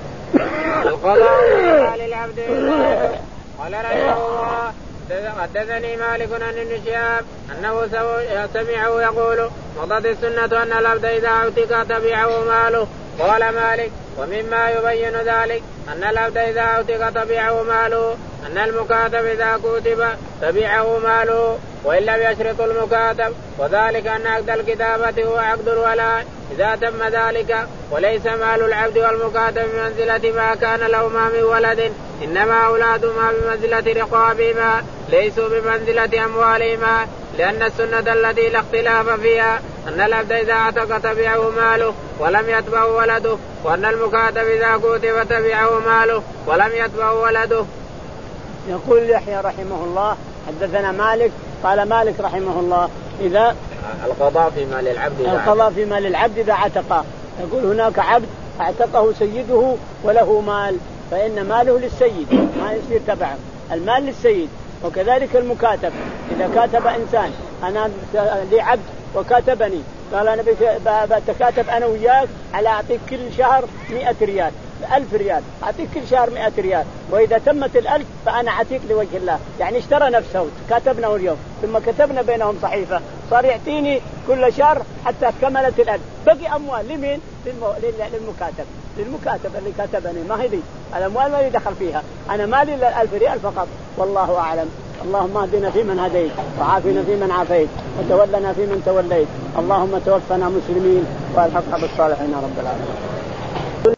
القضاء للعبد. قال رحمه الله حدثني مالك عن ابن شهاب أنه سمعه يقول مضت السنة أن العبد إذا اعتق تبعه ماله. قال مالك ومما يبين ذلك أن العبد إذا اعتق تبعه ماله أن المكاتب إذا كتب تبعه ماله وإن لم يشرط المكاتب، وذلك أن عقد الكتابة هو عقد الولاء إذا تم ذلك، وليس مال العبد والمكاتب بمنزلة ما كان لهما من ولد، إنما أولادهما بمنزلة رقابهما ليسوا بمنزلة أموالهما، لأن السنة التي لا اختلاف فيها أن العبد إذا اعتق تبعه ماله ولم يتبعه ولده، وأن المكاتب إذا كتب تبعه ماله ولم يتبعه ولده. يقول يحيى رحمه الله حدثنا مالك قال مالك رحمه الله إذا القضاء في مال العبد القضاء في مال العبد إذا اعتق، يقول هناك عبد اعتقه سيده وله مال فإن ماله للسيد ما يصير تبعه، المال للسيد. وكذلك المكاتب إذا كاتب إنسان أنا لي عبد وكاتبني قال أنا بتكاتب أنا وياك على أعطيك كل شهر مئة ريال ألف ريال، أعطيك كل شهر مئة ريال، وإذا تمت الألف فأنا أعطيك لوجه الله، يعني اشترى نفسه كاتبنا اليوم ثم كتبنا بينهم صحيفة صار يعطيني كل شهر حتى كملت الألف، بقي أموال لمين؟ للمكاتب للمكاتب اللي كاتبني، ما هي دي الأموال ما يدخل فيها، أنا مالي إلا الألف ريال فقط، والله أعلم. اللهم اهدنا فيمن هديت وعافنا فيمن عافيت وتولنا فيمن توليت، اللهم توفنا مسلمين والحقنا بالصالحين يا رب العالمين.